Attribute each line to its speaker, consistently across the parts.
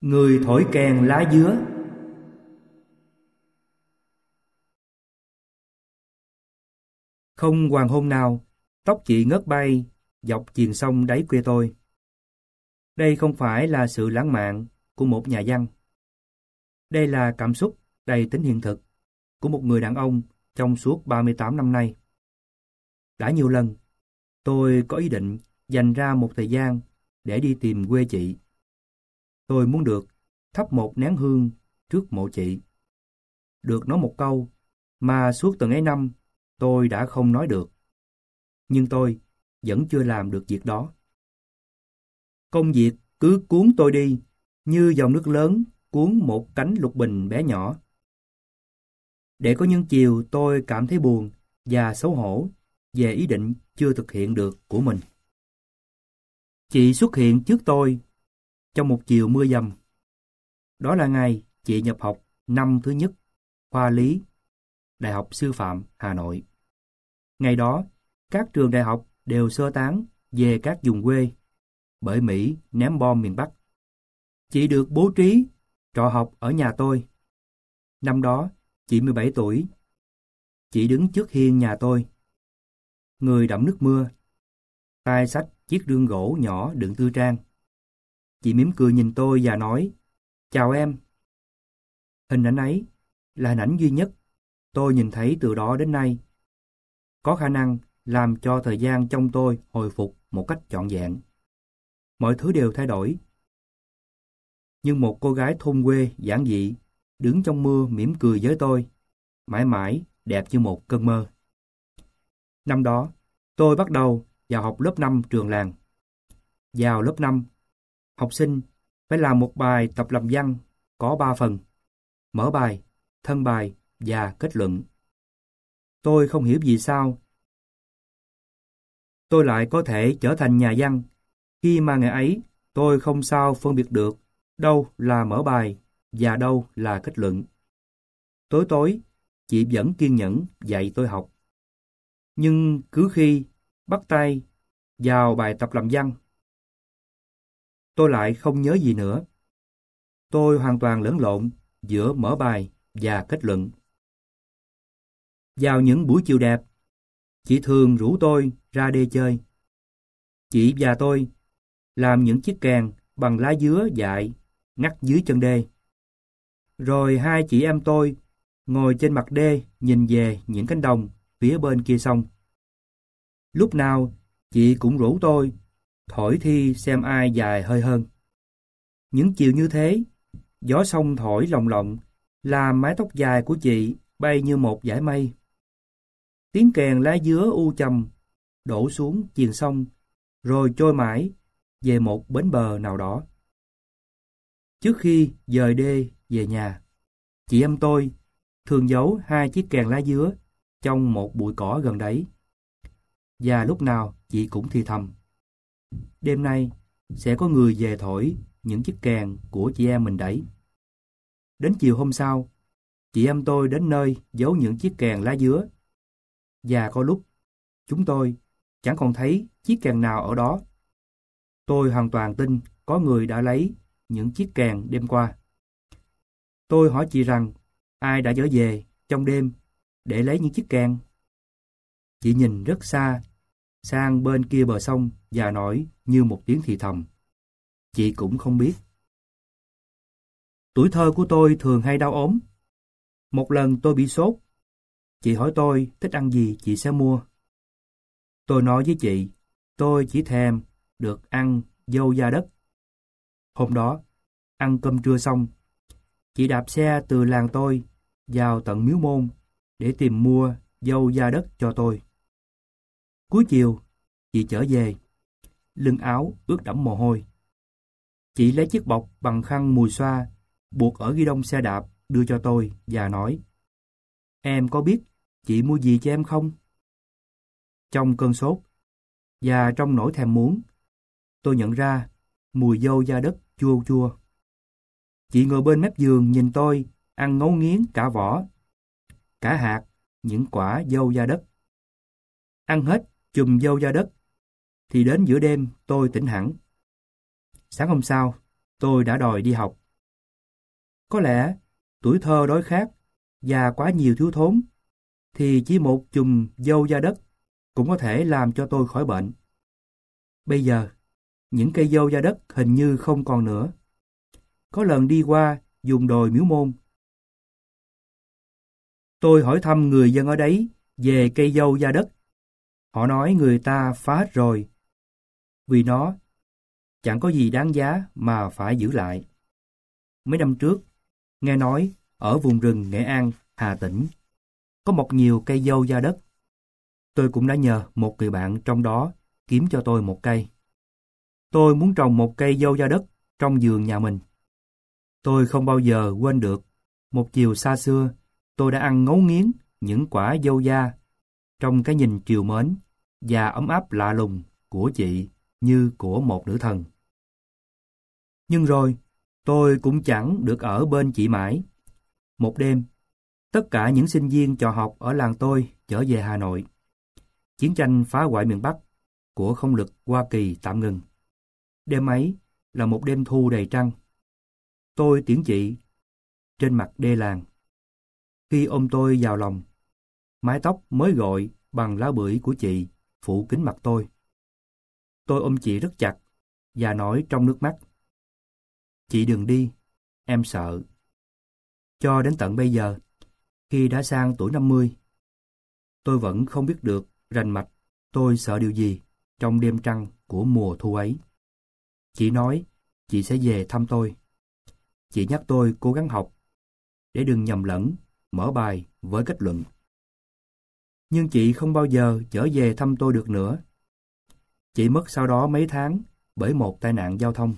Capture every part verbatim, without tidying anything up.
Speaker 1: Người thổi kèn lá dứa. Không hoàng hôn nào, tóc chị ngớt bay dọc chiền sông đáy quê tôi. Đây không phải là sự lãng mạn của một nhà văn. Đây là cảm xúc đầy tính hiện thực của một người đàn ông trong suốt ba mươi tám năm nay. Đã nhiều lần, tôi có ý định dành ra một thời gian để đi tìm quê chị. Tôi muốn được thắp một nén hương trước mộ chị, được nói một câu mà suốt từng ấy năm tôi đã không nói được. Nhưng tôi vẫn chưa làm được việc đó. Công việc cứ cuốn tôi đi như dòng nước lớn cuốn một cánh lục bình bé nhỏ. Để có những chiều tôi cảm thấy buồn và xấu hổ về ý định chưa thực hiện được của mình. Chị xuất hiện trước tôi trong một chiều mưa dầm. Đó là ngày chị nhập học năm thứ nhất, khoa lý, Đại học Sư phạm Hà Nội. Ngày đó, các trường đại học đều sơ tán về các vùng quê bởi Mỹ ném bom miền Bắc. Chị được bố trí trọ học ở nhà tôi. Năm đó, chị mười bảy tuổi. Chị đứng trước hiên nhà tôi, người đẫm nước mưa, tay xách chiếc rương gỗ nhỏ đựng tư trang. Chị mỉm cười nhìn tôi và nói, "Chào em." Hình ảnh ấy là hình ảnh duy nhất tôi nhìn thấy từ đó đến nay, có khả năng làm cho thời gian trong tôi hồi phục một cách trọn vẹn. Mọi thứ đều thay đổi. Nhưng một cô gái thôn quê giản dị, đứng trong mưa mỉm cười với tôi, mãi mãi đẹp như một cơn mơ. Năm đó, tôi bắt đầu vào học lớp năm trường làng. Vào lớp năm, học sinh phải làm một bài tập làm văn có ba phần: mở bài, thân bài và kết luận. Tôi không hiểu vì sao tôi lại có thể trở thành nhà văn khi mà ngày ấy tôi không sao phân biệt được đâu là mở bài và đâu là kết luận. Tối tối, chị vẫn kiên nhẫn dạy tôi học. Nhưng cứ khi bắt tay vào bài tập làm văn, tôi lại không nhớ gì nữa. Tôi hoàn toàn lẫn lộn giữa mở bài và kết luận. Vào những buổi chiều đẹp, chị thường rủ tôi ra đê chơi. Chị và tôi làm những chiếc kèn bằng lá dứa dại ngắt dưới chân đê. Rồi hai chị em tôi ngồi trên mặt đê nhìn về những cánh đồng phía bên kia sông. Lúc nào chị cũng rủ tôi thổi thi xem ai dài hơi hơn. Những chiều như thế, gió sông thổi lồng lộng làm mái tóc dài của chị bay như một dải mây. Tiếng kèn lá dứa u trầm đổ xuống chiền sông, rồi trôi mãi về một bến bờ nào đó. Trước khi dời đê về nhà, chị em tôi thường giấu hai chiếc kèn lá dứa trong một bụi cỏ gần đấy. Và lúc nào chị cũng thì thầm, đêm nay sẽ có người về thổi những chiếc kèn của chị em mình đấy. Đến chiều hôm sau, chị em tôi đến nơi giấu những chiếc kèn lá dứa. Và có lúc, chúng tôi chẳng còn thấy chiếc kèn nào ở đó. Tôi hoàn toàn tin có người đã lấy những chiếc kèn đêm qua. Tôi hỏi chị rằng ai đã trở về trong đêm để lấy những chiếc kèn. Chị nhìn rất xa, sang bên kia bờ sông và nói như một tiếng thì thầm, chị cũng không biết. Tuổi thơ của tôi thường hay đau ốm. Một lần tôi bị sốt. Chị hỏi tôi thích ăn gì chị sẽ mua. Tôi nói với chị, tôi chỉ thèm được ăn dâu da đất. Hôm đó, ăn cơm trưa xong, chị đạp xe từ làng tôi vào tận Miếu Môn để tìm mua dâu da đất cho tôi. Cuối chiều, chị trở về, lưng áo ướt đẫm mồ hôi. Chị lấy chiếc bọc bằng khăn mùi xoa buộc ở ghi đông xe đạp đưa cho tôi và nói, em có biết chị mua gì cho em không? Trong cơn sốt và trong nỗi thèm muốn, tôi nhận ra mùi dâu da đất chua chua. Chị ngồi bên mép giường nhìn tôi ăn ngấu nghiến cả vỏ, cả hạt những quả dâu da đất. Ăn hết chùm dâu da đất thì đến giữa đêm tôi tỉnh hẳn. Sáng hôm sau, tôi đã đòi đi học. Có lẽ tuổi thơ đói khát và quá nhiều thiếu thốn, thì chỉ một chùm dâu da đất cũng có thể làm cho tôi khỏi bệnh. Bây giờ, những cây dâu da đất hình như không còn nữa. Có lần đi qua vùng đồi Miếu Môn, tôi hỏi thăm người dân ở đấy về cây dâu da đất. Họ nói người ta phá hết rồi, vì nó chẳng có gì đáng giá mà phải giữ lại. Mấy năm trước, nghe nói ở vùng rừng Nghệ An, Hà Tĩnh, có mọc nhiều cây dâu da đất. Tôi cũng đã nhờ một người bạn trong đó kiếm cho tôi một cây. Tôi muốn trồng một cây dâu da đất trong vườn nhà mình. Tôi không bao giờ quên được một chiều xa xưa tôi đã ăn ngấu nghiến những quả dâu da trong cái nhìn trìu mến và ấm áp lạ lùng của chị như của một nữ thần. Nhưng rồi, tôi cũng chẳng được ở bên chị mãi. Một đêm, tất cả những sinh viên trò học ở làng tôi trở về Hà Nội. Chiến tranh phá hoại miền Bắc của không lực Hoa Kỳ tạm ngừng. Đêm ấy là một đêm thu đầy trăng. Tôi tiễn chị trên mặt đê làng. Khi ôm tôi vào lòng, mái tóc mới gội bằng lá bưởi của chị phủ kín mặt tôi. Tôi ôm chị rất chặt và nói trong nước mắt: "Chị đừng đi, em sợ." Cho đến tận bây giờ, khi đã sang tuổi năm mươi, tôi vẫn không biết được rành mạch tôi sợ điều gì trong đêm trăng của mùa thu ấy. Chị nói chị sẽ về thăm tôi. Chị nhắc tôi cố gắng học để đừng nhầm lẫn mở bài với kết luận. Nhưng chị không bao giờ trở về thăm tôi được nữa. Chị mất sau đó mấy tháng bởi một tai nạn giao thông.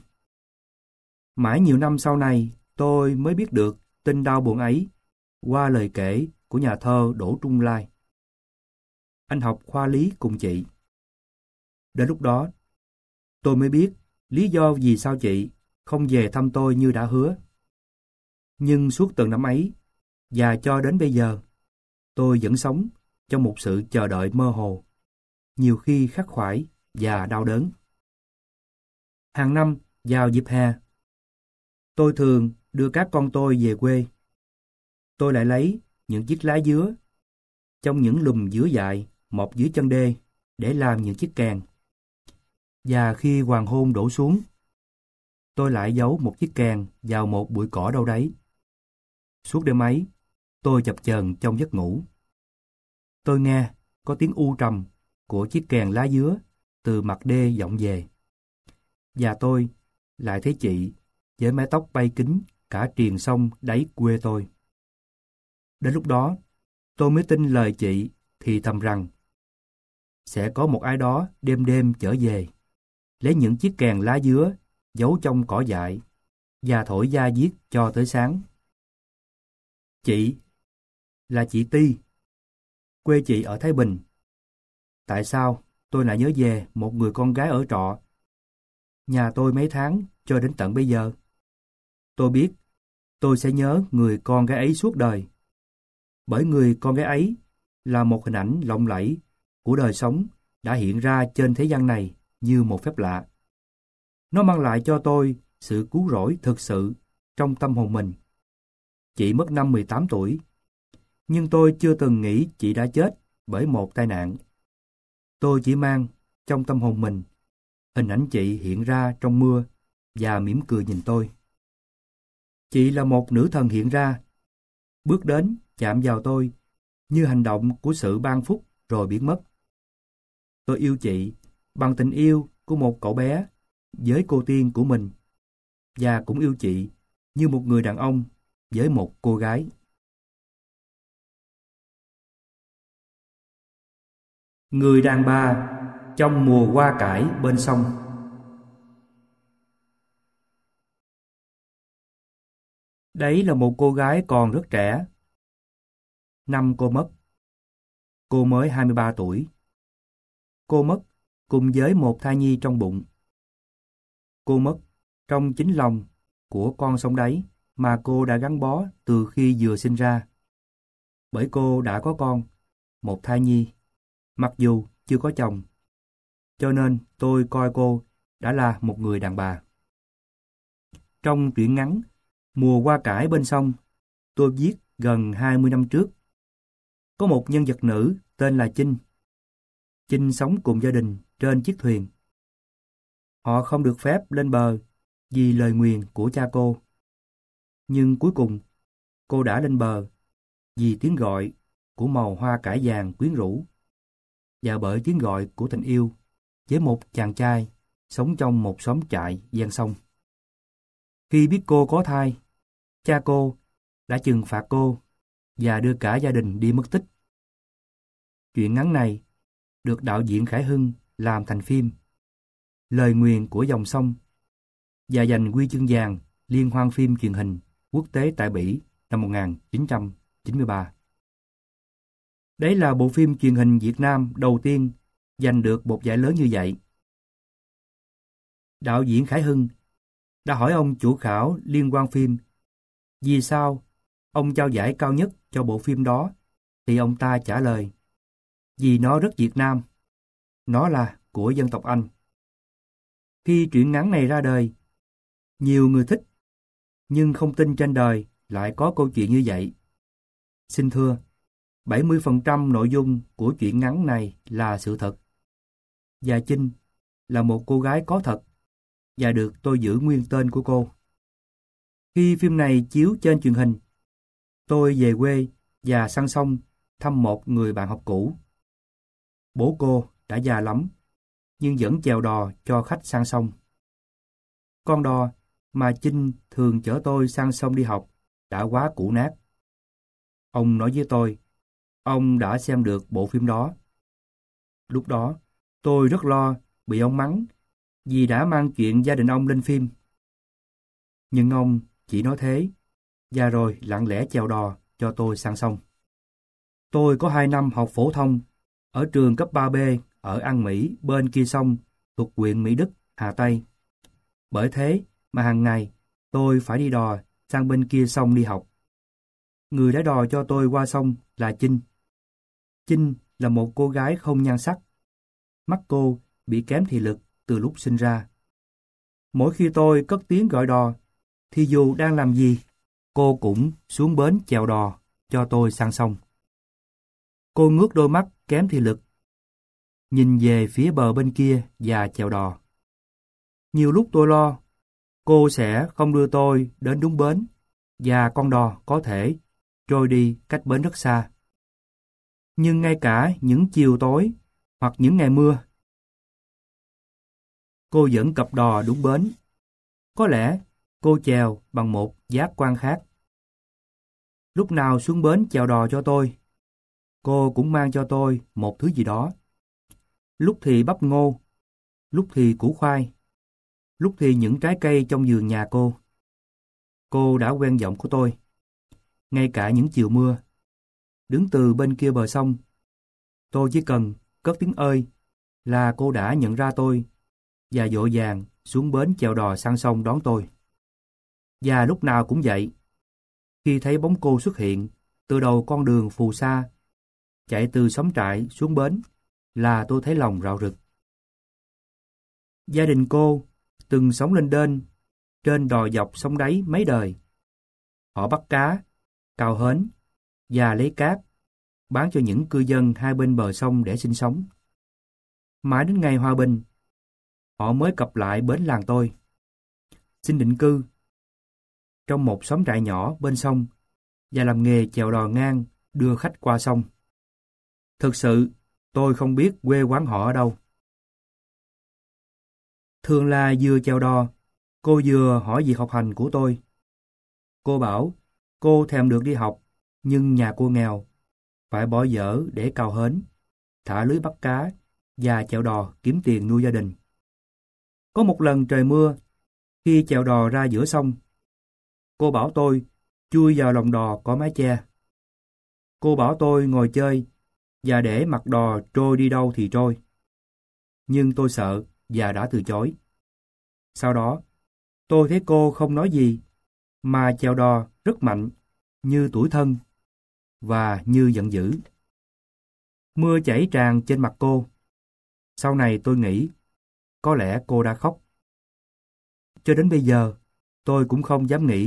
Speaker 1: Mãi nhiều năm sau này, tôi mới biết được tin đau buồn ấy qua lời kể của nhà thơ Đỗ Trung Lai. Anh học khoa lý cùng chị. Đến lúc đó, tôi mới biết lý do vì sao chị không về thăm tôi như đã hứa. Nhưng suốt từng năm ấy, và cho đến bây giờ, tôi vẫn sống trong một sự chờ đợi mơ hồ, nhiều khi khắc khoải và đau đớn. Hàng năm vào dịp hè, tôi thường đưa các con tôi về quê. Tôi lại lấy những chiếc lá dứa trong những lùm dứa dại mọc dưới chân đê để làm những chiếc kèn. Và khi hoàng hôn đổ xuống, tôi lại giấu một chiếc kèn vào một bụi cỏ đâu đấy. Suốt đêm ấy, tôi chập chờn trong giấc ngủ. Tôi nghe có tiếng u trầm của chiếc kèn lá dứa từ mặt đê vọng về. Và tôi lại thấy chị với mái tóc bay kín cả triền sông đáy quê tôi. Đến lúc đó, tôi mới tin lời chị thì thầm rằng sẽ có một ai đó đêm đêm trở về, lấy những chiếc kèn lá dứa giấu trong cỏ dại và thổi da diết cho tới sáng. Chị là chị Ti. Quê chị ở Thái Bình. Tại sao tôi lại nhớ về một người con gái ở trọ nhà tôi mấy tháng cho đến tận bây giờ? Tôi biết tôi sẽ nhớ người con gái ấy suốt đời. Bởi người con gái ấy là một hình ảnh lộng lẫy của đời sống đã hiện ra trên thế gian này như một phép lạ. Nó mang lại cho tôi sự cứu rỗi thực sự trong tâm hồn mình. Chị mất năm mười tám tuổi, nhưng tôi chưa từng nghĩ chị đã chết bởi một tai nạn. Tôi chỉ mang trong tâm hồn mình hình ảnh chị hiện ra trong mưa và mỉm cười nhìn tôi. Chị là một nữ thần hiện ra, bước đến chạm vào tôi như hành động của sự ban phúc rồi biến mất. Tôi yêu chị bằng tình yêu của một cậu bé với cô tiên của mình, và cũng yêu chị như một người đàn ông với một cô gái. Người đàn bà trong mùa hoa cải bên sông. Đấy là một cô gái còn rất trẻ. Năm cô mất, cô mới hai mươi ba tuổi. Cô mất cùng với một thai nhi trong bụng. Cô mất trong chính lòng của con sông đáy mà cô đã gắn bó từ khi vừa sinh ra. Bởi cô đã có con, một thai nhi, mặc dù chưa có chồng. Cho nên tôi coi cô đã là một người đàn bà. Trong truyện ngắn Mùa hoa cải bên sông, tôi viết gần hai mươi năm trước. Có một nhân vật nữ tên là Chinh. Chinh sống cùng gia đình trên chiếc thuyền. Họ không được phép lên bờ vì lời nguyền của cha cô. Nhưng cuối cùng, cô đã lên bờ vì tiếng gọi của màu hoa cải vàng quyến rũ và bởi tiếng gọi của tình yêu với một chàng trai sống trong một xóm trại ven sông. Khi biết cô có thai, cha cô đã trừng phạt cô và đưa cả gia đình đi mất tích. Chuyện ngắn này được đạo diễn Khải Hưng làm thành phim Lời nguyền của dòng sông và giành huy chương vàng liên hoan phim truyền hình quốc tế tại Bỉ năm một nghìn chín trăm chín mươi ba. Đấy là bộ phim truyền hình Việt Nam đầu tiên giành được một giải lớn như vậy. Đạo diễn Khải Hưng đã hỏi ông chủ khảo liên hoan phim vì sao ông trao giải cao nhất cho bộ phim đó, thì ông ta trả lời: vì nó rất Việt Nam, nó là của dân tộc Anh. Khi truyện ngắn này ra đời, nhiều người thích, nhưng không tin trên đời lại có câu chuyện như vậy. Xin thưa, bảy mươi phần trăm nội dung của truyện ngắn này là sự thật. Và Chinh là một cô gái có thật, và được tôi giữ nguyên tên của cô. Khi phim này chiếu trên truyền hình, tôi về quê và sang sông thăm một người bạn học cũ. Bố cô đã già lắm, nhưng vẫn chèo đò cho khách sang sông. Con đò mà Chinh thường chở tôi sang sông đi học đã quá cũ nát. Ông nói với tôi, ông đã xem được bộ phim đó. Lúc đó, tôi rất lo bị ông mắng vì đã mang chuyện gia đình ông lên phim. Nhưng ông chỉ nói thế, và rồi lặng lẽ chèo đò cho tôi sang sông. Tôi có hai năm học phổ thông ở trường cấp ba B ở An Mỹ bên kia sông thuộc huyện Mỹ Đức, Hà Tây. Bởi thế mà hàng ngày tôi phải đi đò sang bên kia sông đi học. Người đã đò cho tôi qua sông là Chinh. Chinh là một cô gái không nhan sắc. Mắt cô bị kém thị lực từ lúc sinh ra. Mỗi khi tôi cất tiếng gọi đò, thì dù đang làm gì, cô cũng xuống bến chèo đò cho tôi sang sông. Cô ngước đôi mắt kém thị lực, nhìn về phía bờ bên kia và chèo đò. Nhiều lúc tôi lo, cô sẽ không đưa tôi đến đúng bến, và con đò có thể trôi đi cách bến rất xa. Nhưng ngay cả những chiều tối hoặc những ngày mưa, cô vẫn cập đò đúng bến. Có lẽ cô chèo bằng một giác quan khác. Lúc nào xuống bến chèo đò cho tôi, cô cũng mang cho tôi một thứ gì đó. Lúc thì bắp ngô, lúc thì củ khoai, lúc thì những trái cây trong vườn nhà cô. Cô đã quen giọng của tôi. Ngay cả những chiều mưa, đứng từ bên kia bờ sông, tôi chỉ cần cất tiếng ơi là cô đã nhận ra tôi và vội vàng xuống bến chèo đò sang sông đón tôi. Và lúc nào cũng vậy, khi thấy bóng cô xuất hiện từ đầu con đường phù sa, chạy từ xóm trại xuống bến, là tôi thấy lòng rạo rực. Gia đình cô từng sống lên đên trên đò dọc sông đáy mấy đời. Họ bắt cá, cào hến và lấy cát bán cho những cư dân hai bên bờ sông để sinh sống. Mãi đến ngày hòa bình, họ mới cập lại bến làng tôi, xin định cư trong một xóm trại nhỏ bên sông và làm nghề chèo đò ngang đưa khách qua sông. Thực sự, tôi không biết quê quán họ ở đâu. Thường là vừa chèo đò, cô vừa hỏi việc học hành của tôi. Cô bảo cô thèm được đi học, nhưng nhà cô nghèo, phải bỏ dở để cào hến, thả lưới bắt cá và chèo đò kiếm tiền nuôi gia đình. Có một lần trời mưa, khi chèo đò ra giữa sông, cô bảo tôi chui vào lòng đò có mái che. Cô bảo tôi ngồi chơi và để mặc đò trôi đi đâu thì trôi. Nhưng tôi sợ và đã từ chối. Sau đó, tôi thấy cô không nói gì, mà chèo đò rất mạnh, như tủi thân và như giận dữ. Mưa chảy tràn trên mặt cô. Sau này tôi nghĩ, có lẽ cô đã khóc. Cho đến bây giờ, tôi cũng không dám nghĩ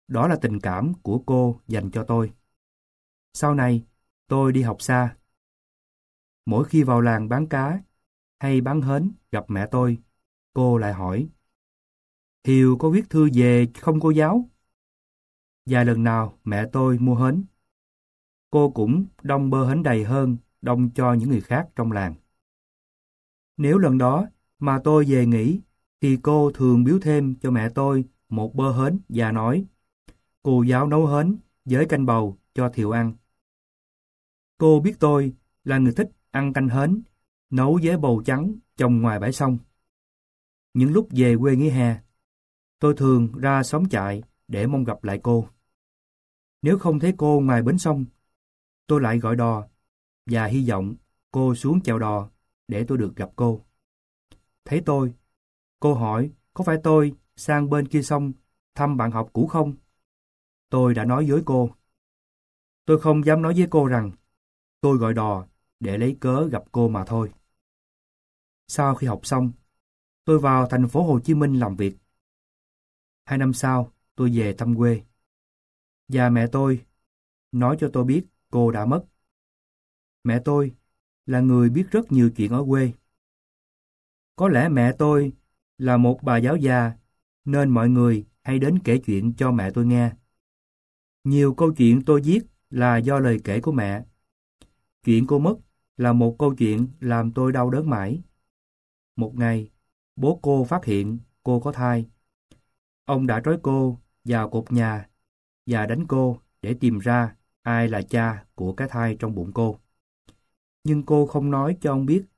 Speaker 1: đó là tình cảm của cô dành cho tôi. Sau này, tôi đi học xa. Mỗi khi vào làng bán cá hay bán hến gặp mẹ tôi, cô lại hỏi: Hiếu có viết thư về không cô giáo? Và lần nào mẹ tôi mua hến, cô cũng đong bơ hến đầy hơn đong cho những người khác trong làng. Nếu lần đó mà tôi về nghỉ, thì cô thường biếu thêm cho mẹ tôi một bơ hến và nói: Cô giáo nấu hến với canh bầu cho Thiều ăn. Cô biết tôi là người thích ăn canh hến, nấu với bầu trắng trồng ngoài bãi sông. Những lúc về quê nghỉ hè, tôi thường ra xóm chại để mong gặp lại cô. Nếu không thấy cô ngoài bến sông, tôi lại gọi đò và hy vọng cô xuống chèo đò để tôi được gặp cô. Thấy tôi, cô hỏi có phải tôi sang bên kia sông thăm bạn học cũ không? Tôi đã nói dối cô. Tôi không dám nói với cô rằng tôi gọi đò để lấy cớ gặp cô mà thôi. Sau khi học xong, tôi vào thành phố Hồ Chí Minh làm việc. Hai năm sau, tôi về thăm quê. Và mẹ tôi nói cho tôi biết cô đã mất. Mẹ tôi là người biết rất nhiều chuyện ở quê. Có lẽ mẹ tôi là một bà giáo già, nên mọi người hay đến kể chuyện cho mẹ tôi nghe. Nhiều câu chuyện tôi viết là do lời kể của mẹ. Chuyện cô mất là một câu chuyện làm tôi đau đớn mãi. Một ngày, bố cô phát hiện cô có thai. Ông đã trói cô vào cột nhà và đánh cô để tìm ra ai là cha của cái thai trong bụng cô. Nhưng cô không nói cho ông biết.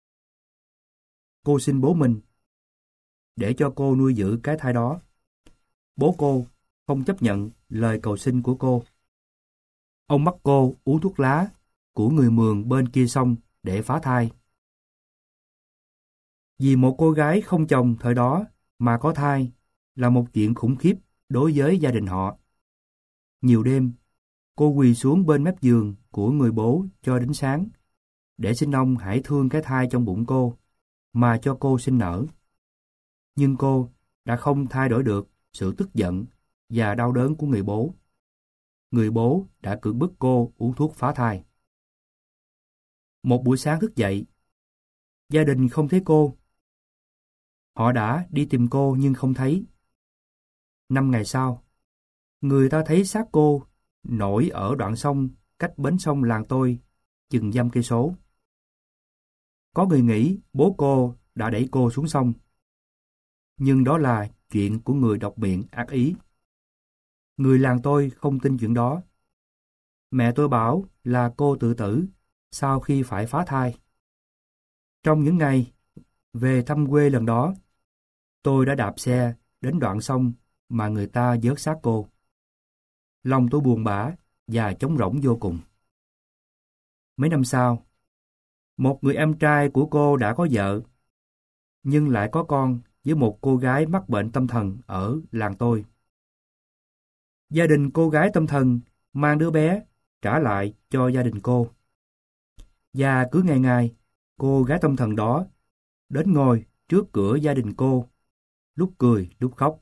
Speaker 1: Cô xin bố mình để cho cô nuôi giữ cái thai đó. Bố cô không chấp nhận lời cầu xin của cô. Ông bắt cô uống thuốc lá của người Mường bên kia sông để phá thai. Vì một cô gái không chồng thời đó mà có thai là một chuyện khủng khiếp đối với gia đình họ. Nhiều đêm, cô quỳ xuống bên mép giường của người bố cho đến sáng, để xin ông hãy thương cái thai trong bụng cô mà cho cô sinh nở. Nhưng cô đã không thay đổi được sự tức giận và đau đớn của người bố. Người bố đã cưỡng bức cô uống thuốc phá thai. Một buổi sáng thức dậy, gia đình không thấy cô. Họ đã đi tìm cô nhưng không thấy. Năm ngày sau, người ta thấy xác cô nổi ở đoạn sông cách bến sông làng tôi chừng dăm cây số. Có người nghĩ bố cô đã đẩy cô xuống sông. Nhưng đó là chuyện của người độc miệng ác ý. Người làng tôi không tin chuyện đó. Mẹ tôi bảo là cô tự tử sau khi phải phá thai. Trong những ngày về thăm quê lần đó, tôi đã đạp xe đến đoạn sông mà người ta vớt xác cô. Lòng tôi buồn bã và trống rỗng vô cùng. Mấy năm sau, một người em trai của cô đã có vợ, nhưng lại có con với một cô gái mắc bệnh tâm thần ở làng tôi. Gia đình cô gái tâm thần mang đứa bé trả lại cho gia đình cô. Và cứ ngày ngày, cô gái tâm thần đó đến ngồi trước cửa gia đình cô, lúc cười lúc khóc.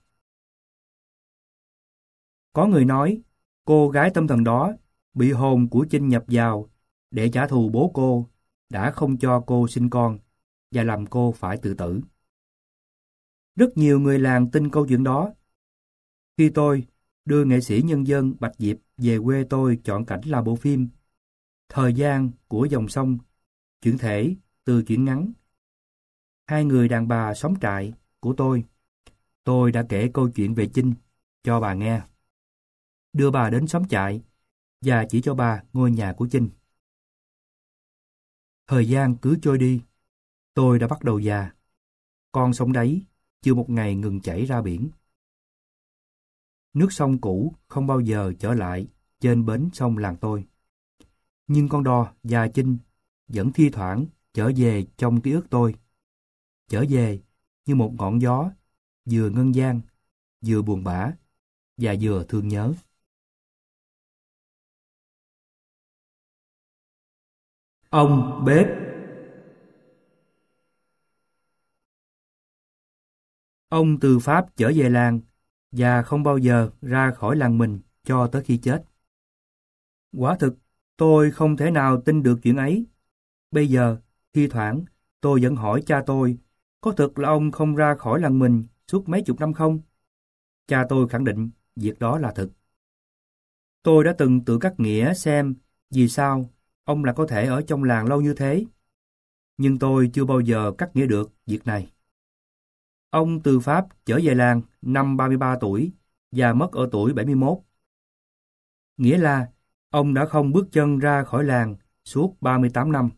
Speaker 1: Có người nói cô gái tâm thần đó bị hồn của Chinh nhập vào để trả thù bố cô đã không cho cô sinh con và làm cô phải tự tử. Rất nhiều người làng tin câu chuyện đó. Khi tôi đưa nghệ sĩ nhân dân Bạch Diệp về quê tôi chọn cảnh làm bộ phim Thời gian của dòng sông, chuyển thể từ truyện ngắn Hai người đàn bà xóm trại của tôi, tôi đã kể câu chuyện về Chinh cho bà nghe, đưa bà đến xóm trại và chỉ cho bà ngôi nhà của Chinh. Thời gian cứ trôi đi, tôi đã bắt đầu già. Con sông đáy chưa một ngày ngừng chảy ra biển. Nước sông cũ không bao giờ trở lại trên bến sông làng tôi. Nhưng con đò và Chinh vẫn thi thoảng trở về trong ký ức tôi. Trở về như một ngọn gió, vừa ngân vang, vừa buồn bã và vừa thương nhớ. Ông bếp. Ông từ Pháp trở về làng và không bao giờ ra khỏi làng mình cho tới khi chết. Quả thực, tôi không thể nào tin được chuyện ấy. Bây giờ, thi thoảng, tôi vẫn hỏi cha tôi, có thực là ông không ra khỏi làng mình suốt mấy chục năm không? Cha tôi khẳng định việc đó là thực. Tôi đã từng tự cắt nghĩa xem vì sao ông lại có thể ở trong làng lâu như thế. Nhưng tôi chưa bao giờ cắt nghĩa được việc này. Ông từ Pháp trở về làng năm ba mươi ba tuổi và mất ở tuổi bảy mươi mốt. Nghĩa là ông đã không bước chân ra khỏi làng suốt ba mươi tám năm.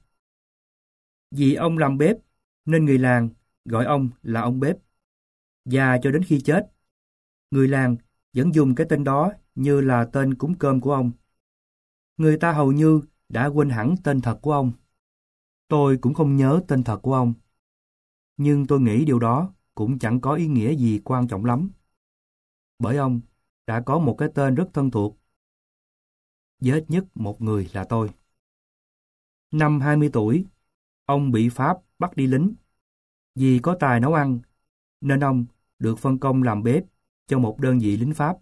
Speaker 1: Vì ông làm bếp nên người làng gọi ông là ông bếp. Và cho đến khi chết, người làng vẫn dùng cái tên đó như là tên cúng cơm của ông. Người ta hầu như đã quên hẳn tên thật của ông. Tôi cũng không nhớ tên thật của ông. Nhưng tôi nghĩ điều đó cũng chẳng có ý nghĩa gì quan trọng lắm. Bởi ông đã có một cái tên rất thân thuộc. Với ít nhất một người là tôi. Năm hai mươi tuổi, ông bị Pháp bắt đi lính. Vì có tài nấu ăn, nên ông được phân công làm bếp cho một đơn vị lính Pháp.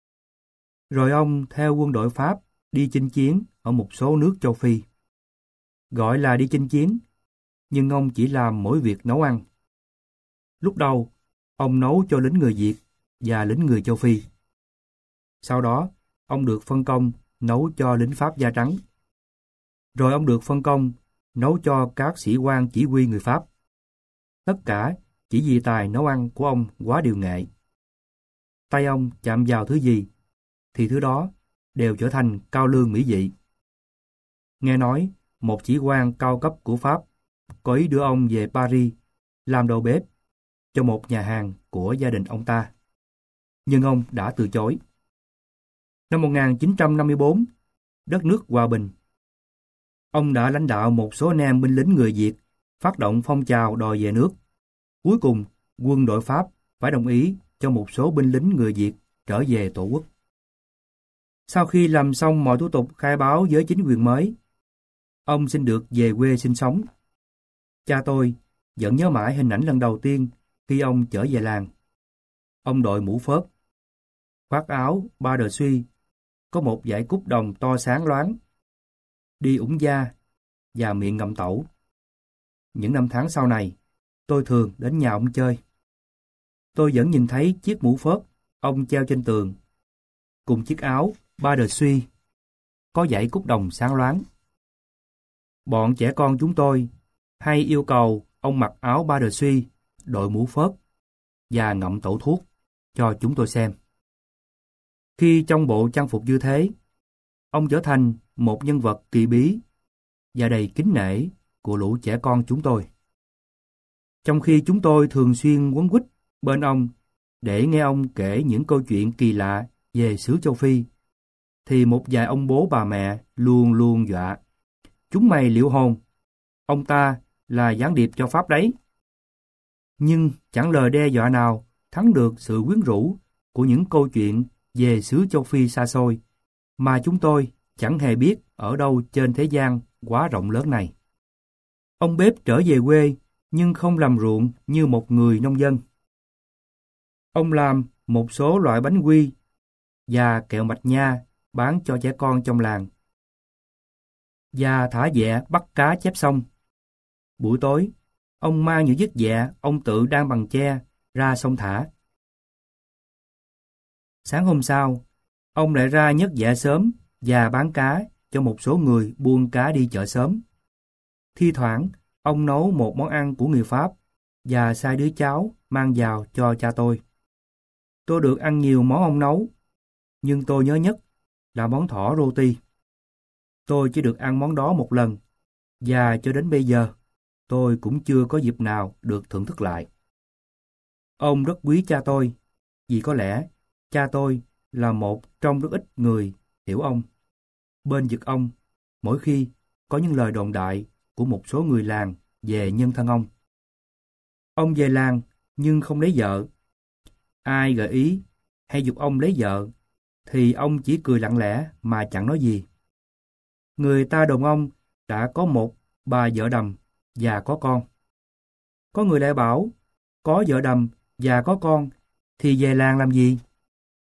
Speaker 1: Rồi ông theo quân đội Pháp đi chinh chiến ở một số nước châu Phi. Gọi là đi chinh chiến, nhưng ông chỉ làm mỗi việc nấu ăn. Lúc đầu, ông nấu cho lính người Việt và lính người châu Phi. Sau đó, ông được phân công nấu cho lính Pháp da trắng. Rồi ông được phân công nấu cho các sĩ quan chỉ huy người Pháp. Tất cả chỉ vì tài nấu ăn của ông quá điều nghệ. Tay ông chạm vào thứ gì, thì thứ đó đều trở thành cao lương mỹ vị. Nghe nói, một sĩ quan cao cấp của Pháp có ý đưa ông về Paris làm đầu bếp cho một nhà hàng của gia đình ông ta. Nhưng ông đã từ chối. Năm một nghìn chín trăm năm mươi tư, đất nước hòa bình. Ông đã lãnh đạo một số anh em binh lính người Việt phát động phong trào đòi về nước. Cuối cùng, quân đội Pháp phải đồng ý cho một số binh lính người Việt trở về tổ quốc. Sau khi làm xong mọi thủ tục khai báo với chính quyền mới, ông xin được về quê sinh sống. Cha tôi vẫn nhớ mãi hình ảnh lần đầu tiên khi ông trở về làng. Ông đội mũ phớt, khoác áo ba đờ suy, có một dải cúc đồng to sáng loáng, đi ủng da và miệng ngậm tẩu. Những năm tháng sau này, tôi thường đến nhà ông chơi. Tôi vẫn nhìn thấy chiếc mũ phớt ông treo trên tường, cùng chiếc áo ba đờ suy, có dải cúc đồng sáng loáng. Bọn trẻ con chúng tôi hay yêu cầu ông mặc áo ba đờ suy, đội mũ phớt và ngậm tẩu thuốc cho chúng tôi xem. Khi trong bộ trang phục như thế, ông trở thành một nhân vật kỳ bí và đầy kính nể của lũ trẻ con chúng tôi. Trong khi chúng tôi thường xuyên quấn quýt bên ông để nghe ông kể những câu chuyện kỳ lạ về xứ châu Phi, thì một vài ông bố bà mẹ luôn luôn dọa: "Chúng mày liệu hồn, ông ta là gián điệp cho Pháp đấy." Nhưng chẳng lời đe dọa nào thắng được sự quyến rũ của những câu chuyện về xứ châu Phi xa xôi mà chúng tôi chẳng hề biết ở đâu trên thế gian quá rộng lớn này. Ông bếp trở về quê nhưng không làm ruộng như một người nông dân. Ông làm một số loại bánh quy và kẹo mạch nha bán cho trẻ con trong làng, và thả dẹ bắt cá chép sông. Buổi tối, ông mang những chiếc dẹ ông tự đan bằng tre ra sông thả. Sáng hôm sau, ông lại ra nhấc dẹ sớm và bán cá cho một số người buôn cá đi chợ sớm. Thi thoảng, ông nấu một món ăn của người Pháp và sai đứa cháu mang vào cho cha tôi. Tôi được ăn nhiều món ông nấu, nhưng tôi nhớ nhất là món thỏ roti. Tôi chỉ được ăn món đó một lần, và cho đến bây giờ, tôi cũng chưa có dịp nào được thưởng thức lại. Ông rất quý cha tôi, vì có lẽ cha tôi là một trong rất ít người hiểu ông. Bên vực ông, mỗi khi có những lời đồn đại của một số người làng về nhân thân ông. Ông về làng nhưng không lấy vợ. Ai gợi ý hay giục ông lấy vợ, thì ông chỉ cười lặng lẽ mà chẳng nói gì. Người ta đồn ông đã có một bà vợ đầm và có con. Có người lại bảo, có vợ đầm và có con thì về làng làm gì?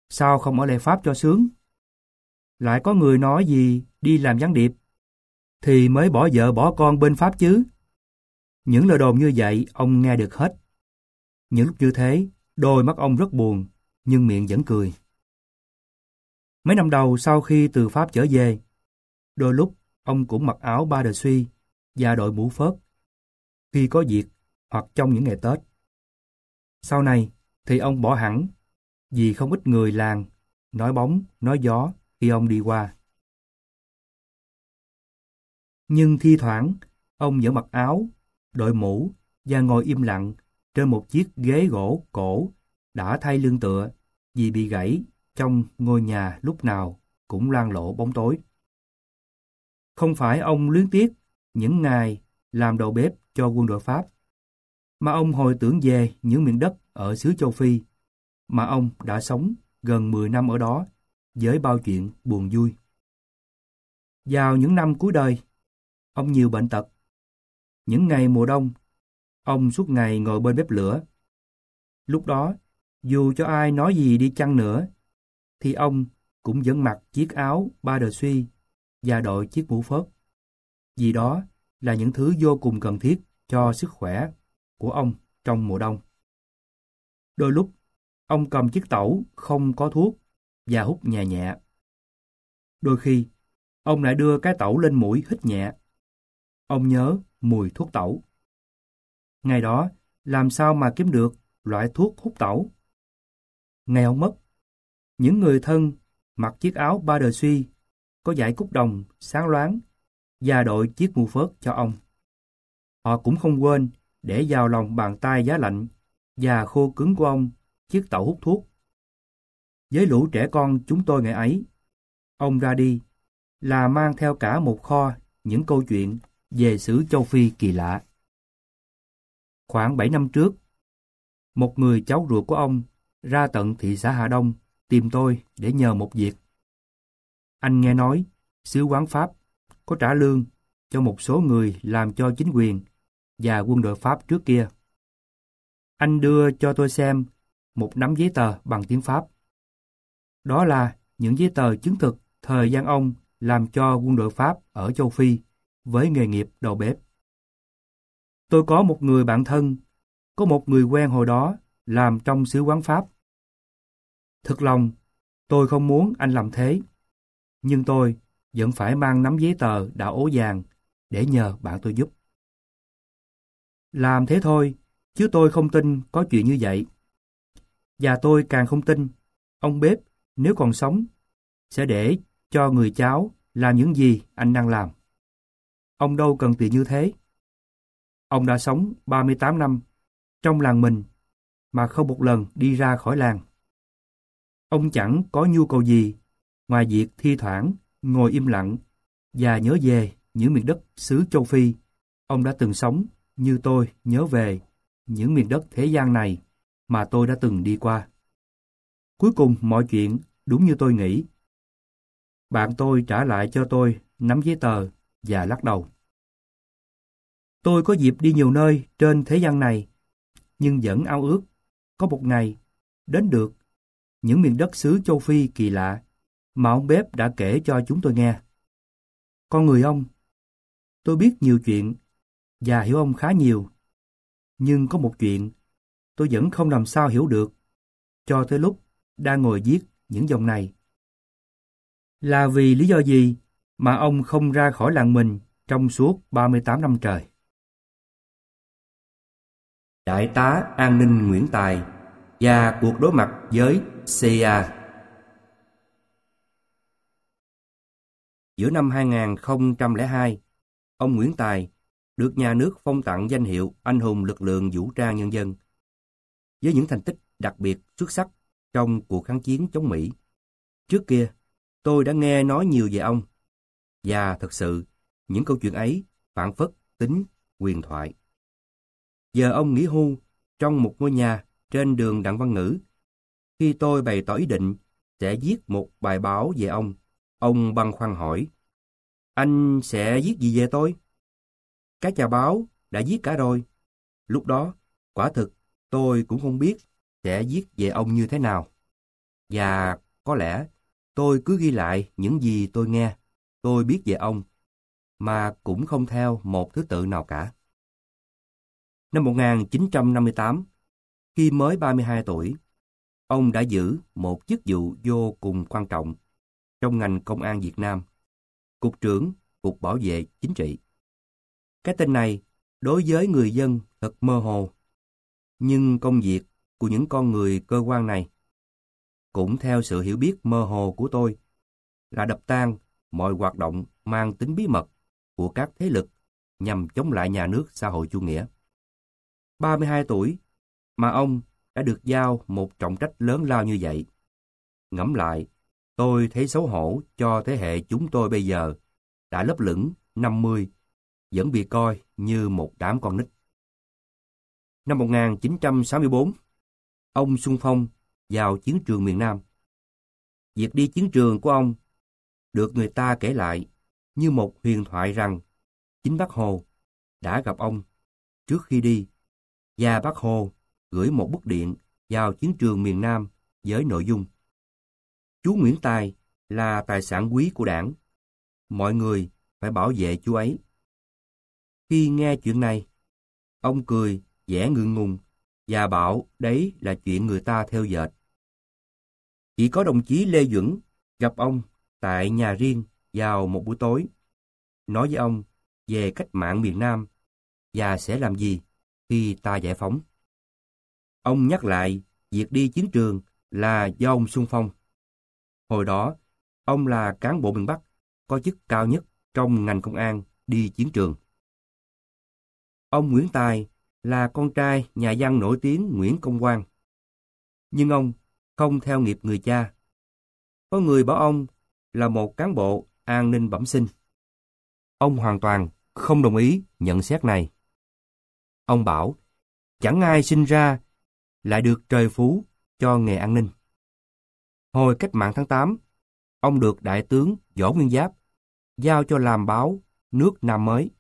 Speaker 1: Sao không ở lại Pháp cho sướng? Lại có người nói gì đi làm gián điệp, thì mới bỏ vợ bỏ con bên Pháp chứ. Những lời đồn như vậy ông nghe được hết. Những lúc như thế, đôi mắt ông rất buồn, nhưng miệng vẫn cười. Mấy năm đầu sau khi từ Pháp trở về, đôi lúc ông cũng mặc áo ba de suy và đội mũ phớt khi có việc hoặc trong những ngày Tết. Sau này thì ông bỏ hẳn vì không ít người làng nói bóng, nói gió khi ông đi qua. Nhưng thi thoảng, ông vẫn mặc áo, đội mũ và ngồi im lặng trên một chiếc ghế gỗ cổ đã thay lưng tựa vì bị gãy trong ngôi nhà lúc nào cũng loang lổ bóng tối. Không phải ông luyến tiếc những ngày làm đầu bếp cho quân đội Pháp, mà ông hồi tưởng về những miền đất ở xứ châu Phi mà ông đã sống gần mười năm ở đó với bao chuyện buồn vui. Vào những năm cuối đời, ông nhiều bệnh tật. Những ngày mùa đông, ông suốt ngày ngồi bên bếp lửa. Lúc đó, dù cho ai nói gì đi chăng nữa, thì ông cũng vẫn mặc chiếc áo ba de suy và đội chiếc mũ phớt. Vì đó là những thứ vô cùng cần thiết cho sức khỏe của ông trong mùa đông. Đôi lúc, ông cầm chiếc tẩu không có thuốc và hút nhẹ nhẹ. Đôi khi, ông lại đưa cái tẩu lên mũi hít nhẹ. Ông nhớ mùi thuốc tẩu. Ngày đó, làm sao mà kiếm được loại thuốc hút tẩu? Ngày ông mất, những người thân mặc chiếc áo ba de suy có dải cúc đồng sáng loáng và đội chiếc mũ phớt cho ông. Họ cũng không quên để vào lòng bàn tay giá lạnh và khô cứng của ông chiếc tẩu hút thuốc. Với lũ trẻ con chúng tôi ngày ấy, ông ra đi là mang theo cả một kho những câu chuyện về xứ châu Phi kỳ lạ. Khoảng bảy năm trước, một người cháu ruột của ông ra tận thị xã Hà Đông tìm tôi để nhờ một việc. Anh nghe nói sứ quán Pháp có trả lương cho một số người làm cho chính quyền và quân đội Pháp trước kia. Anh đưa cho tôi xem một nắm giấy tờ bằng tiếng Pháp. Đó là những giấy tờ chứng thực thời gian ông làm cho quân đội Pháp ở châu Phi với nghề nghiệp đầu bếp. Tôi có một người bạn thân, có một người quen hồi đó làm trong sứ quán Pháp. Thực lòng, tôi không muốn anh làm thế, nhưng tôi vẫn phải mang nắm giấy tờ đã ố vàng để nhờ bạn tôi giúp. Làm thế thôi, chứ tôi không tin có chuyện như vậy. Và tôi càng không tin ông bếp nếu còn sống sẽ để cho người cháu làm những gì anh đang làm. Ông đâu cần tiền như thế. Ông đã sống ba mươi tám năm trong làng mình mà không một lần đi ra khỏi làng. Ông chẳng có nhu cầu gì ngoài việc thi thoảng ngồi im lặng và nhớ về những miền đất xứ châu Phi ông đã từng sống, như tôi nhớ về những miền đất thế gian này mà tôi đã từng đi qua. Cuối cùng mọi chuyện đúng như tôi nghĩ. Bạn tôi trả lại cho tôi nắm giấy tờ và lắc đầu. Tôi có dịp đi nhiều nơi trên thế gian này, nhưng vẫn ao ước có một ngày đến được những miền đất xứ châu Phi kỳ lạ mà ông bếp đã kể cho chúng tôi nghe. Con người ông, tôi biết nhiều chuyện và hiểu ông khá nhiều, nhưng có một chuyện tôi vẫn không làm sao hiểu được cho tới lúc đang ngồi viết những dòng này. Là vì lý do gì mà ông không ra khỏi làng mình trong suốt ba mươi tám năm trời? Đại tá an ninh Nguyễn Tài và cuộc đối mặt với xê i a. Giữa năm hai không không hai, ông Nguyễn Tài được nhà nước phong tặng danh hiệu Anh hùng lực lượng vũ trang nhân dân với những thành tích đặc biệt xuất sắc trong cuộc kháng chiến chống Mỹ. Trước kia, tôi đã nghe nói nhiều về ông, và thật sự, những câu chuyện ấy phảng phất tính huyền thoại. Giờ ông nghỉ hưu trong một ngôi nhà trên đường Đặng Văn Ngữ. Khi tôi bày tỏ ý định sẽ viết một bài báo về ông, ông băn khoăn hỏi: anh sẽ viết gì về tôi? Các nhà báo đã viết cả rồi. Lúc đó, quả thực tôi cũng không biết sẽ viết về ông như thế nào.
Speaker 2: Và có lẽ tôi cứ ghi lại những gì tôi nghe, tôi biết về ông, mà cũng không theo một thứ tự nào cả. Năm một nghìn chín trăm năm mươi tám, khi mới ba mươi hai tuổi, ông đã giữ một chức vụ vô cùng quan trọng trong ngành công an Việt Nam, Cục trưởng Cục Bảo vệ Chính trị. Cái tên này đối với người dân thật mơ hồ, nhưng công việc của những con người cơ quan này, cũng theo sự hiểu biết mơ hồ của tôi, là đập tan mọi hoạt động mang tính bí mật của các thế lực nhằm chống lại nhà nước xã hội chủ nghĩa. ba mươi hai tuổi mà ông đã được giao một trọng trách lớn lao như vậy. Ngẫm lại, tôi thấy xấu hổ cho thế hệ chúng tôi bây giờ đã lấp lửng năm mươi, vẫn bị coi như một đám con nít. Năm một nghìn chín trăm sáu mươi tư, ông xung phong vào chiến trường miền Nam. Việc đi chiến trường của ông được người ta kể lại như một huyền thoại rằng chính Bác Hồ đã gặp ông trước khi đi, và Bác Hồ gửi một bức điện vào chiến trường miền Nam với nội dung: chú Nguyễn Tài là tài sản quý của Đảng, mọi người phải bảo vệ chú ấy. Khi nghe chuyện này, ông cười vẻ ngượng ngùng và bảo đấy là chuyện người ta theo dệt. Chỉ có đồng chí Lê Duẩn gặp ông tại nhà riêng vào một buổi tối, nói với ông về cách mạng miền Nam và sẽ làm gì khi ta giải phóng. Ông nhắc lại việc đi chiến trường là do ông xung phong. Hồi đó, ông là cán bộ miền Bắc có chức cao nhất trong ngành công an đi chiến trường. Ông Nguyễn Tài là con trai nhà văn nổi tiếng Nguyễn Công Quang. Nhưng ông không theo nghiệp người cha. Có người bảo ông là một cán bộ an ninh bẩm sinh. Ông hoàn toàn không đồng ý nhận xét này. Ông bảo chẳng ai sinh ra lại được trời phú cho nghề an ninh. Hồi cách mạng tháng tám, ông được Đại tướng Võ Nguyên Giáp giao cho làm báo nước Nam mới.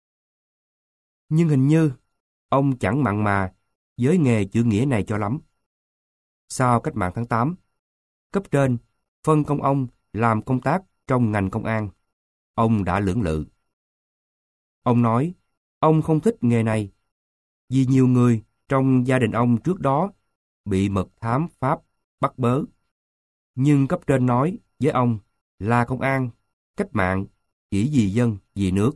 Speaker 2: Nhưng hình như ông chẳng mặn mà với nghề chữ nghĩa này cho lắm. Sau cách mạng tháng tám, cấp trên phân công ông làm công tác trong ngành công an. Ông đã lưỡng lự. Ông nói ông không thích nghề này vì nhiều người trong gia đình ông trước đó bị mật thám Pháp bắt bớ. Nhưng cấp trên nói với ông là công an, cách mạng chỉ vì dân, vì nước.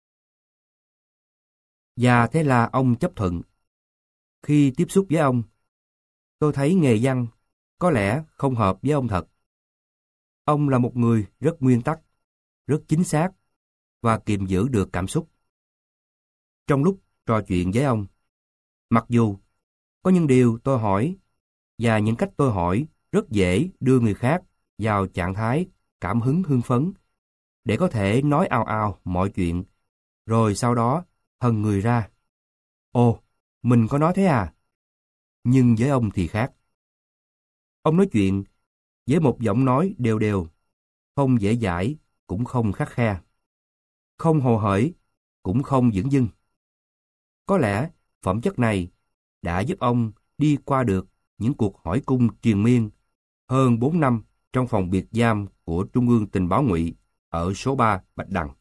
Speaker 2: Và thế là ông chấp thuận. Khi tiếp xúc với ông, tôi thấy nghề văn có lẽ không hợp với ông thật. Ông là một người rất nguyên tắc, rất chính xác và kiềm giữ được cảm xúc. Trong lúc trò chuyện với ông, mặc dù có những điều tôi hỏi và những cách tôi hỏi rất dễ đưa người khác vào trạng thái cảm hứng hưng phấn để có thể nói ào ào mọi chuyện, rồi sau đó hần người ra. Ồ, mình có nói thế à? Nhưng với ông thì khác. Ông nói chuyện với một giọng nói đều đều, không dễ dãi, cũng không khắt khe. Không hồ hởi, cũng không dửng dưng. Có lẽ phẩm chất này đã giúp ông đi qua được những cuộc hỏi cung triền miên hơn bốn năm trong phòng biệt giam của Trung ương Tình báo Ngụy ở số ba Bạch Đằng.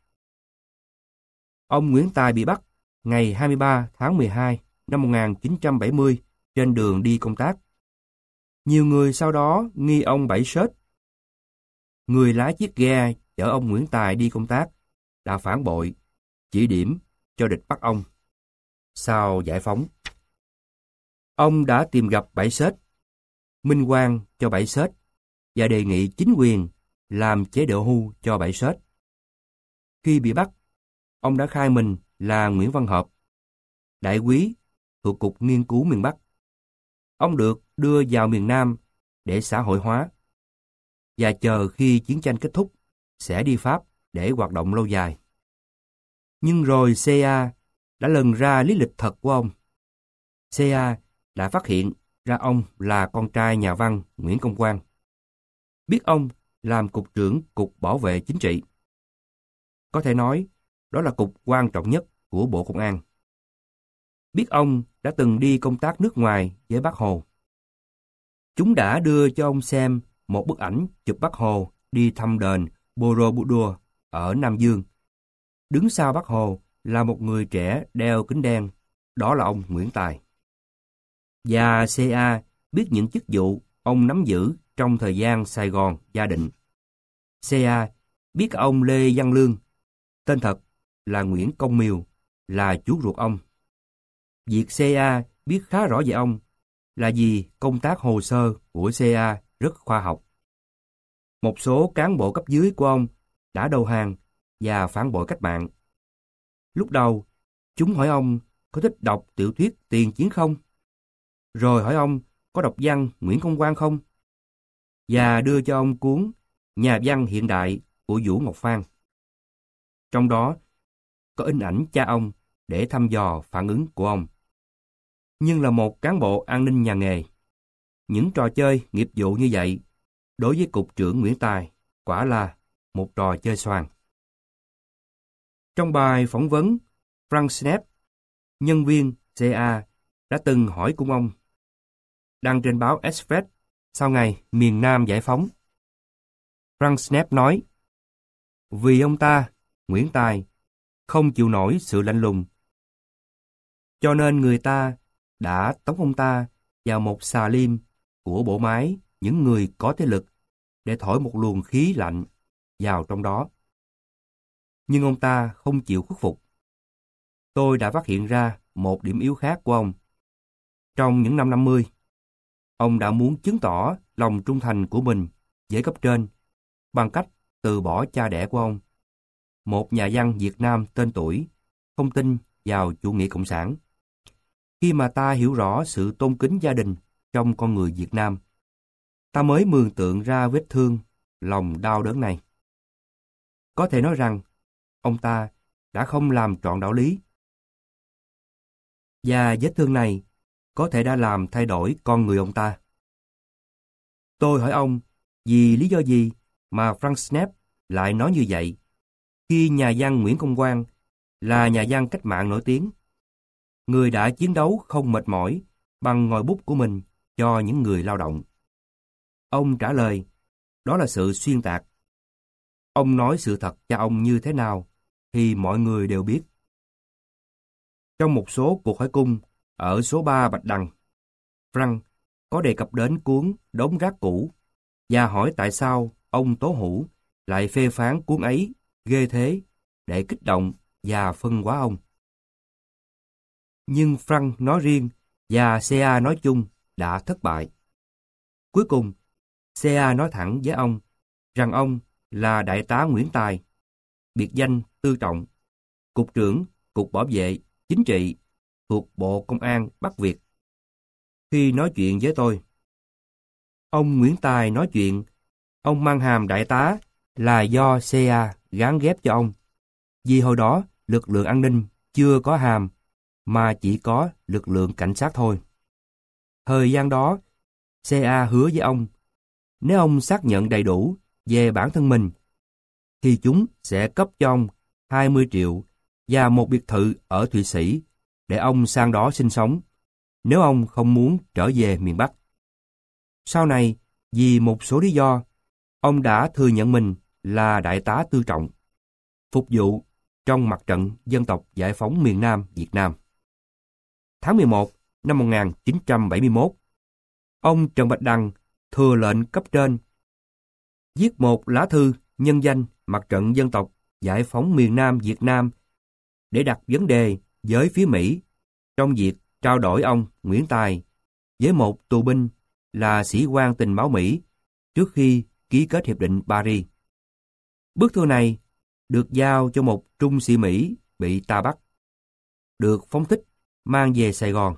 Speaker 2: Ông Nguyễn Tài bị bắt ngày hai mươi ba tháng mười hai năm một nghìn chín trăm bảy mươi trên đường đi công tác. Nhiều người sau đó nghi ông bẫy sết. Người lái chiếc ghe chở ông Nguyễn Tài đi công tác đã phản bội, chỉ điểm cho địch bắt ông. Sau giải phóng, ông đã tìm gặp bẫy sết, minh oan cho bẫy sết và đề nghị chính quyền làm chế độ hưu cho bẫy sết. Khi bị bắt, ông đã khai mình là Nguyễn Văn Hợp, đại úy thuộc Cục Nghiên cứu miền Bắc. Ông được đưa vào miền Nam để xã hội hóa và chờ khi chiến tranh kết thúc sẽ đi Pháp để hoạt động lâu dài. Nhưng rồi xê a đã lần ra lý lịch thật của ông. xê a đã phát hiện ra ông là con trai nhà văn Nguyễn Công Quang. Biết ông làm cục trưởng Cục Bảo vệ Chính trị. Có thể nói, đó là cục quan trọng nhất của Bộ Công an. Biết ông đã từng đi công tác nước ngoài với Bác Hồ. Chúng đã đưa cho ông xem một bức ảnh chụp Bác Hồ đi thăm đền Borobudur ở Nam Dương. Đứng sau Bác Hồ là một người trẻ đeo kính đen, đó là ông Nguyễn Tài. Và xê a biết những chức vụ ông nắm giữ trong thời gian Sài Gòn gia định. xê a biết ông Lê Văn Lương, tên thật là Nguyễn Công Miều, là chú ruột ông. Việc xê a biết khá rõ về ông là vì công tác hồ sơ của xê a rất khoa học. Một số cán bộ cấp dưới của ông đã đầu hàng và phản bội cách mạng. Lúc đầu, chúng hỏi ông có thích đọc tiểu thuyết tiền chiến không? Rồi hỏi ông có đọc văn Nguyễn Công Quang không? Và đưa cho ông cuốn Nhà văn hiện đại của Vũ Ngọc Phan. Trong đó có in ảnh cha ông để thăm dò phản ứng của ông. Nhưng là một cán bộ an ninh nhà nghề, những trò chơi nghiệp vụ như vậy đối với Cục trưởng Nguyễn Tài quả là một trò chơi xoàn. Trong bài phỏng vấn, Frank Snepp, nhân viên xê a, đã từng hỏi cùng ông, đăng trên báo Express sau ngày miền Nam giải phóng. Frank Snepp nói, vì ông ta, Nguyễn Tài, không chịu nổi sự lạnh lùng, cho nên người ta đã tống ông ta vào một xà lim của bộ máy những người có thế lực để thổi một luồng khí lạnh vào trong đó. Nhưng ông ta không chịu khuất phục. Tôi đã phát hiện ra một điểm yếu khác của ông. Trong những năm năm mươi, ông đã muốn chứng tỏ lòng trung thành của mình với cấp trên bằng cách từ bỏ cha đẻ của ông, một nhà văn Việt Nam tên tuổi, không tin vào chủ nghĩa cộng sản. Khi mà ta hiểu rõ sự tôn kính gia đình trong con người Việt Nam, ta mới mường tượng ra vết thương, lòng đau đớn này. Có thể nói rằng, ông ta đã không làm trọn đạo lý. Và vết thương này có thể đã làm thay đổi con người ông ta. Tôi hỏi ông, vì lý do gì mà Frank Snepp lại nói như vậy, khi nhà văn Nguyễn Công Quang là nhà văn cách mạng nổi tiếng, người đã chiến đấu không mệt mỏi bằng ngòi bút của mình cho những người lao động. Ông trả lời, đó là sự xuyên tạc. Ông nói sự thật cho ông như thế nào thì mọi người đều biết. Trong một số cuộc hỏi cung ở số ba Bạch Đằng, Frank có đề cập đến cuốn Đống rác cũ và hỏi tại sao ông Tố Hữu lại phê phán cuốn ấy ghê thế để kích động và phân hóa ông. Nhưng Frank nói riêng và xê a nói chung đã thất bại. Cuối cùng, xê a nói thẳng với ông rằng ông là Đại tá Nguyễn Tài, biệt danh Tư Trọng, Cục trưởng Cục Bảo vệ Chính trị thuộc Bộ Công an Bắc Việt. Khi nói chuyện với tôi, ông Nguyễn Tài nói chuyện, ông mang hàm đại tá là do xê a gán ghép cho ông, vì hồi đó lực lượng an ninh chưa có hàm, mà chỉ có lực lượng cảnh sát thôi. Thời gian đó, xê a hứa với ông, nếu ông xác nhận đầy đủ về bản thân mình, thì chúng sẽ cấp cho ông hai mươi triệu và một biệt thự ở Thụy Sĩ để ông sang đó sinh sống, nếu ông không muốn trở về miền Bắc. Sau này, vì một số lý do, ông đã thừa nhận mình là Đại tá Tư Trọng, phục vụ trong mặt trận dân tộc giải phóng miền Nam Việt Nam. Tháng mười một năm một nghìn chín trăm bảy mươi mốt, ông Trần Bạch Đằng thừa lệnh cấp trên viết một lá thư nhân danh mặt trận dân tộc giải phóng miền Nam Việt Nam để đặt vấn đề với phía Mỹ trong việc trao đổi ông Nguyễn Tài với một tù binh là sĩ quan tình báo Mỹ trước khi ký kết Hiệp định Paris. Bức thư này được giao cho một trung sĩ Mỹ bị ta bắt, được phóng thích mang về Sài Gòn.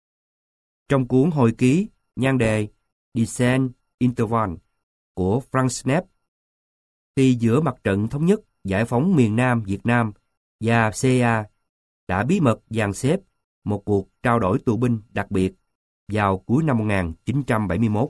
Speaker 2: Trong cuốn hồi ký nhan đề Descent Interval của Frank Snepp, thì giữa mặt trận thống nhất giải phóng miền Nam Việt Nam và xê a đã bí mật dàn xếp một cuộc trao đổi tù binh đặc biệt vào cuối năm một nghìn chín trăm bảy mươi mốt.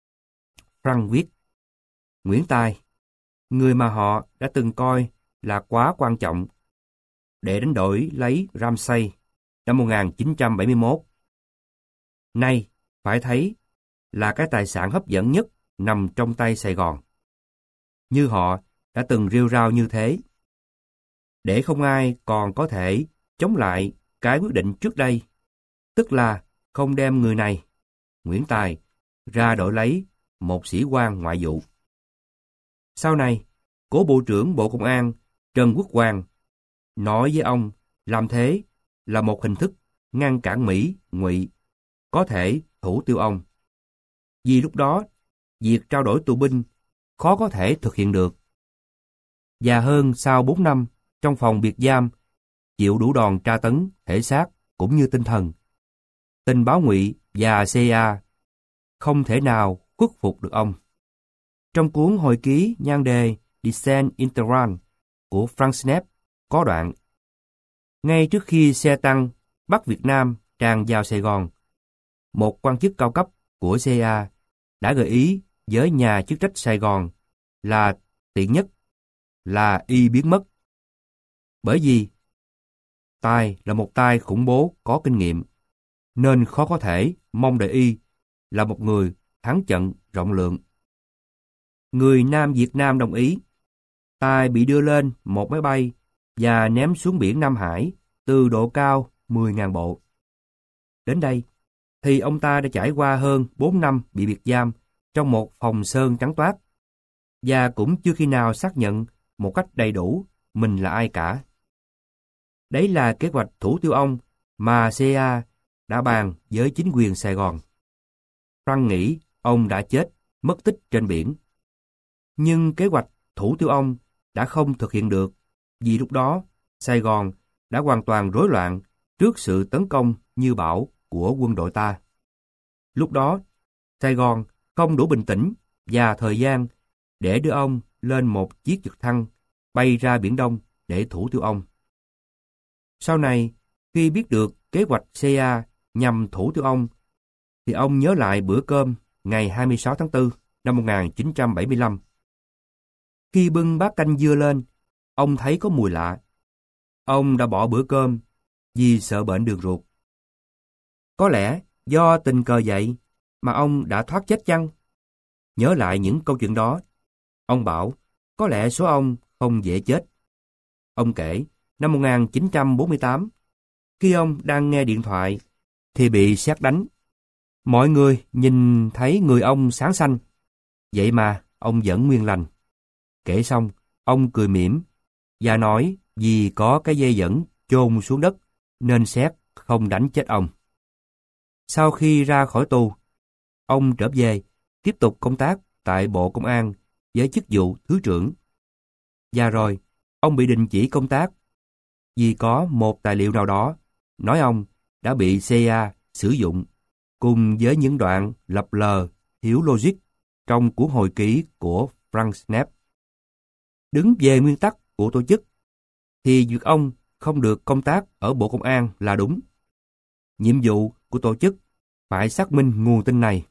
Speaker 2: Frank viết, Nguyễn Tài, người mà họ đã từng coi là quá quan trọng để đánh đổi lấy Ramsay năm một nghìn chín trăm bảy mươi mốt, nay phải thấy là cái tài sản hấp dẫn nhất nằm trong tay Sài Gòn. Như họ đã từng rêu rao như thế. Để không ai còn có thể chống lại cái quyết định trước đây, tức là không đem người này, Nguyễn Tài, ra đổi lấy một sĩ quan ngoại vụ. Sau này, cố Bộ trưởng Bộ Công an Trần Quốc Hoàn nói với ông làm thế là một hình thức ngăn cản Mỹ, Ngụy có thể thủ tiêu ông. Vì lúc đó, việc trao đổi tù binh khó có thể thực hiện được. Và hơn sau bốn năm trong phòng biệt giam, chịu đủ đòn tra tấn thể xác cũng như tinh thần, tình báo Ngụy và xê i a không thể nào khuất phục được ông. Trong cuốn hồi ký nhan đề Descent Interan của Frank Snepp có đoạn: ngay trước khi xe tăng Bắc Việt Nam tràn vào Sài Gòn, một quan chức cao cấp của xê i a đã gợi ý với nhà chức trách Sài Gòn là tiện nhất là y biến mất. Bởi vì Tài là một tay khủng bố có kinh nghiệm, nên khó có thể mong đợi y là một người thắng trận rộng lượng. Người Nam Việt Nam đồng ý. Tài bị đưa lên một máy bay và ném xuống biển Nam Hải từ độ cao mười nghìn bộ. Đến đây, thì ông ta đã trải qua hơn bốn năm bị biệt giam trong một phòng sơn trắng toát, và cũng chưa khi nào xác nhận một cách đầy đủ mình là ai cả. Đấy là kế hoạch thủ tiêu ông mà xê i a đã bàn với chính quyền Sài Gòn. Frank nghĩ ông đã chết, mất tích trên biển. Nhưng kế hoạch thủ tiêu ông đã không thực hiện được, vì lúc đó Sài Gòn đã hoàn toàn rối loạn trước sự tấn công như bão của quân đội ta. Lúc đó, Sài Gòn không đủ bình tĩnh và thời gian để đưa ông lên một chiếc trực thăng bay ra Biển Đông để thủ tiêu ông. Sau này, khi biết được kế hoạch xê i a nhằm thủ tiêu ông, thì ông nhớ lại bữa cơm ngày hai mươi sáu tháng tư năm một nghìn chín trăm bảy mươi lăm. Khi bưng bát canh dưa lên, ông thấy có mùi lạ. Ông đã bỏ bữa cơm vì sợ bệnh đường ruột. Có lẽ do tình cờ vậy mà ông đã thoát chết chăng? Nhớ lại những câu chuyện đó, ông bảo có lẽ số ông không dễ chết. Ông kể, năm một nghìn chín trăm bốn mươi tám, khi ông đang nghe điện thoại thì bị sét đánh. Mọi người nhìn thấy người ông sáng xanh, vậy mà ông vẫn nguyên lành. Kể xong, ông cười mỉm và nói vì có cái dây dẫn chôn xuống đất nên sét không đánh chết ông. Sau khi ra khỏi tù, ông trở về tiếp tục công tác tại Bộ Công an với chức vụ thứ trưởng. Và rồi, ông bị đình chỉ công tác vì có một tài liệu nào đó nói ông đã bị xê i a sử dụng cùng với những đoạn lập lờ thiếu logic trong cuốn hồi ký của Frank Snepp. Đứng về nguyên tắc của tổ chức, thì việc ông không được công tác ở Bộ Công an là đúng. Nhiệm vụ của tổ chức phải xác minh nguồn tin này.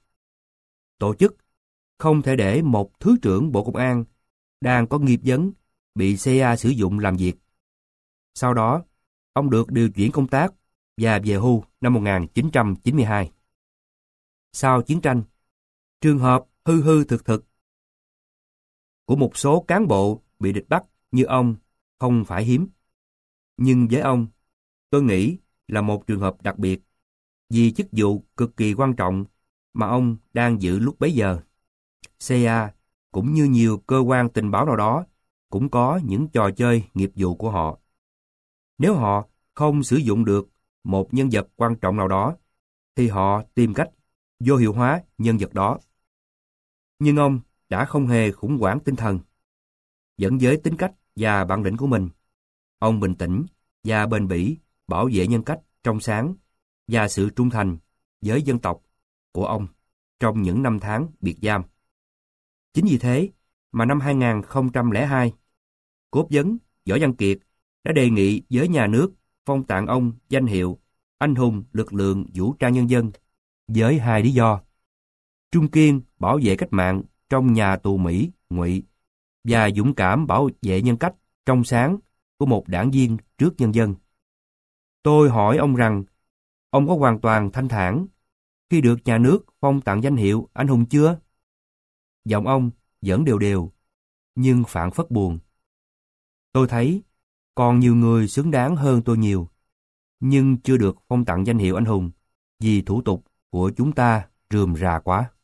Speaker 2: Tổ chức không thể để một Thứ trưởng Bộ Công an đang có nghiệp vấn bị xê i a sử dụng làm việc. Sau đó, ông được điều chuyển công tác và về hưu năm một nghìn chín trăm chín mươi hai. Sau chiến tranh, trường hợp hư hư thực thực của một số cán bộ bị địch bắt như ông không phải hiếm. Nhưng với ông, tôi nghĩ là một trường hợp đặc biệt vì chức vụ cực kỳ quan trọng mà ông đang giữ lúc bấy giờ. xê i a cũng như nhiều cơ quan tình báo nào đó cũng có những trò chơi nghiệp vụ của họ. Nếu họ không sử dụng được một nhân vật quan trọng nào đó, thì họ tìm cách vô hiệu hóa nhân vật đó. Nhưng ông đã không hề khủng hoảng tinh thần. Vẫn với tính cách và bản lĩnh của mình, ông bình tĩnh và bền bỉ bảo vệ nhân cách trong sáng và sự trung thành với dân tộc của ông trong những năm tháng biệt giam. Chính vì thế mà năm hai nghìn không trăm lẻ hai, cố vấn Võ Văn Kiệt đã đề nghị với nhà nước phong tặng ông danh hiệu Anh hùng lực lượng vũ trang nhân dân với hai lý do: trung kiên bảo vệ cách mạng trong nhà tù Mỹ, Ngụy và dũng cảm bảo vệ nhân cách trong sáng của một đảng viên trước nhân dân. Tôi hỏi ông rằng, ông có hoàn toàn thanh thản khi được nhà nước phong tặng danh hiệu anh hùng chưa? Giọng ông vẫn đều đều, nhưng phảng phất buồn. Tôi thấy còn nhiều người xứng đáng hơn tôi nhiều, nhưng chưa được phong tặng danh hiệu anh hùng vì thủ tục của chúng ta rườm rà quá.